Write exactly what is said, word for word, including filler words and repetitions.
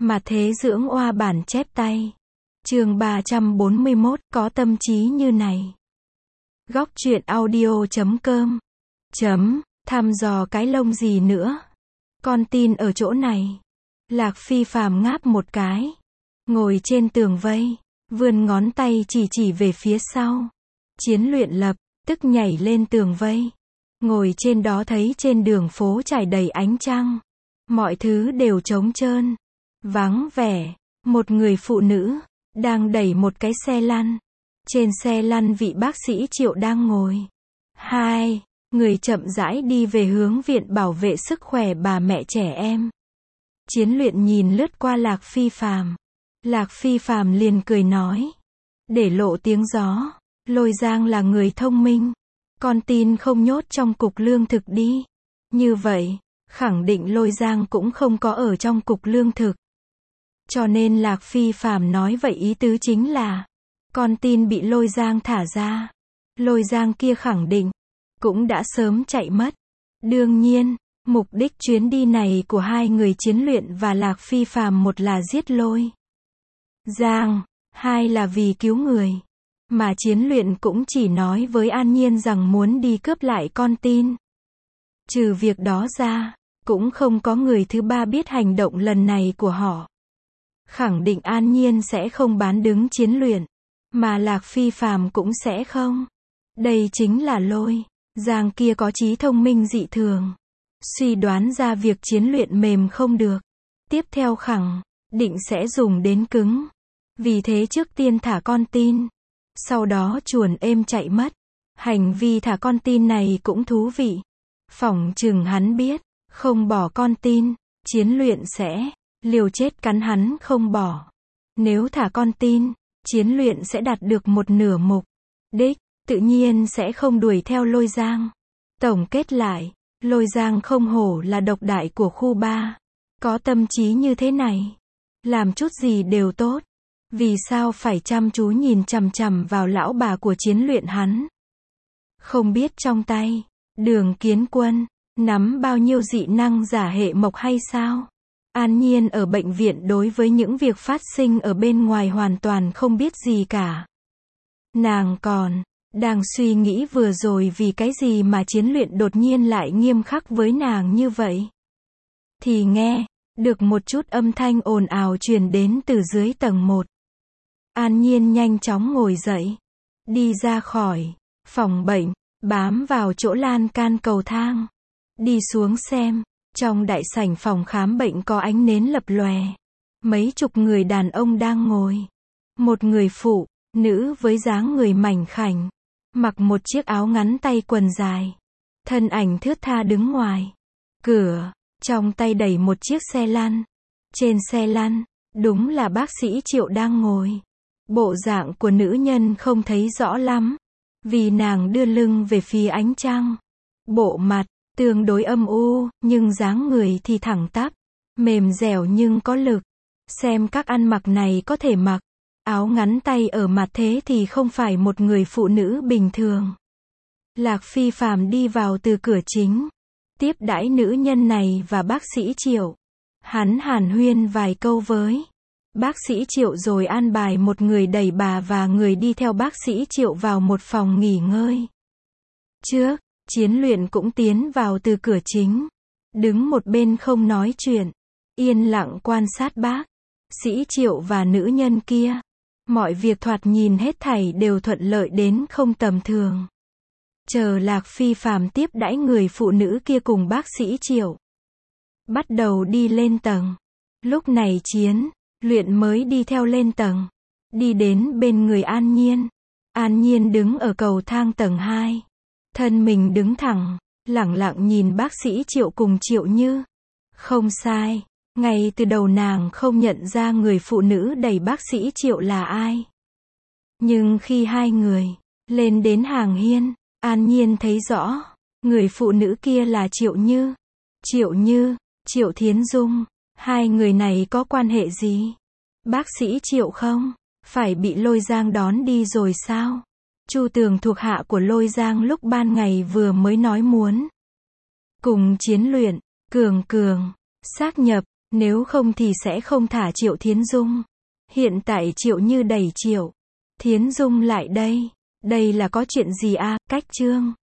Mà thế dưỡng oa bản chép tay. Chương ba trăm bốn mươi mốt, có tâm trí như này. Góc truyện audio chấm com. Chấm, thăm dò cái lông gì nữa. Con tin ở chỗ này. Lạc Phi phàm ngáp một cái. Ngồi trên tường vây. Vươn ngón tay chỉ chỉ về phía sau. Chiến luyện lập, tức nhảy lên tường vây. Ngồi trên đó thấy trên đường phố trải đầy ánh trăng. Mọi thứ đều trống trơn. Vắng vẻ. Một người phụ nữ đang đẩy một cái xe lăn. Trên xe lăn vị bác sĩ Triệu đang ngồi. Hai người chậm rãi đi về hướng viện bảo vệ sức khỏe bà mẹ trẻ em. Chiến luyện nhìn lướt qua Lạc Phi phàm. Lạc Phi phàm liền cười nói. Để lộ tiếng gió. Lôi Giang là người thông minh. Con tin không nhốt trong cục lương thực đi. Như vậy, khẳng định Lôi Giang cũng không có ở trong cục lương thực. Cho nên Lạc Phi phàm nói vậy ý tứ chính là, con tin bị Lôi Giang thả ra. Lôi Giang kia khẳng định, cũng đã sớm chạy mất. Đương nhiên, mục đích chuyến đi này của hai người Chiến luyện và Lạc Phi phàm một là giết Lôi Giang, hai là vì cứu người. Mà Chiến luyện cũng chỉ nói với An Nhiên rằng muốn đi cướp lại con tin. Trừ việc đó ra, cũng không có người thứ ba biết hành động lần này của họ. Khẳng định An Nhiên sẽ không bán đứng Chiến luyện, mà Lạc Phi phàm cũng sẽ không. Đây chính là Lôi Giang kia có trí thông minh dị thường. Suy đoán ra việc Chiến luyện mềm không được. Tiếp theo khẳng định sẽ dùng đến cứng. Vì thế trước tiên thả con tin. Sau đó chuồn êm chạy mất. Hành vi thả con tin này cũng thú vị. Phỏng chừng hắn biết, không bỏ con tin, Chiến luyện sẽ liều chết cắn hắn không bỏ. Nếu thả con tin, Chiến luyện sẽ đạt được một nửa mục đích, tự nhiên sẽ không đuổi theo Lôi Giang. Tổng kết lại, Lôi Giang không hổ là độc đại của khu ba. Có tâm trí như thế này, làm chút gì đều tốt. Vì sao phải chăm chú nhìn chằm chằm vào lão bà của Chiến luyện hắn? Không biết trong tay Đường Kiến Quân nắm bao nhiêu dị năng giả hệ mộc hay sao? An Nhiên ở bệnh viện đối với những việc phát sinh ở bên ngoài hoàn toàn không biết gì cả. Nàng còn đang suy nghĩ vừa rồi vì cái gì mà Chiến luyện đột nhiên lại nghiêm khắc với nàng như vậy. Thì nghe được một chút âm thanh ồn ào truyền đến từ dưới tầng một. An Nhiên nhanh chóng ngồi dậy, đi ra khỏi phòng bệnh, bám vào chỗ lan can cầu thang, đi xuống xem. Trong đại sảnh phòng khám bệnh có ánh nến lập lòe. Mấy chục người đàn ông đang ngồi. Một người phụ nữ với dáng người mảnh khảnh, mặc một chiếc áo ngắn tay quần dài. Thân ảnh thướt tha đứng ngoài cửa, trong tay đẩy một chiếc xe lăn. Trên xe lăn, đúng là bác sĩ Triệu đang ngồi. Bộ dạng của nữ nhân không thấy rõ lắm, vì nàng đưa lưng về phía ánh trăng. Bộ mặt tương đối âm u, nhưng dáng người thì thẳng tắp, mềm dẻo nhưng có lực. Xem các ăn mặc này có thể mặc áo ngắn tay ở mặt thế thì không phải một người phụ nữ bình thường. Lạc Phi phàm đi vào từ cửa chính, tiếp đãi nữ nhân này và bác sĩ Triệu. Hắn hàn huyên vài câu với bác sĩ Triệu rồi an bài một người đẩy bà và người đi theo bác sĩ Triệu vào một phòng nghỉ ngơi. Trước, Chiến luyện cũng tiến vào từ cửa chính, đứng một bên không nói chuyện, yên lặng quan sát bác sĩ Triệu và nữ nhân kia. Mọi việc thoạt nhìn hết thảy đều thuận lợi đến không tầm thường. Chờ Lạc Phi phàm tiếp đãi người phụ nữ kia cùng bác sĩ Triệu, bắt đầu đi lên tầng. Lúc này Chiến luyện mới đi theo lên tầng, đi đến bên người An Nhiên. An Nhiên đứng ở cầu thang tầng hai. Thân mình đứng thẳng, lẳng lặng nhìn bác sĩ Triệu cùng Triệu Như. Không sai, ngay từ đầu nàng không nhận ra người phụ nữ đẩy bác sĩ Triệu là ai. Nhưng khi hai người lên đến hàng hiên, An Nhiên thấy rõ, người phụ nữ kia là Triệu Như. Triệu Như, Triệu Thiến Dung, hai người này có quan hệ gì? Bác sĩ Triệu không phải bị Lôi Giang đón đi rồi sao? Chu Tường thuộc hạ của Lôi Giang lúc ban ngày vừa mới nói muốn cùng Chiến luyện, Cường Cường, xác nhập, Nếu không thì sẽ không thả Triệu Thiến Dung. Hiện tại Triệu Như đẩy Triệu Thiến Dung lại đây. Đây là có chuyện gì a, cách chương.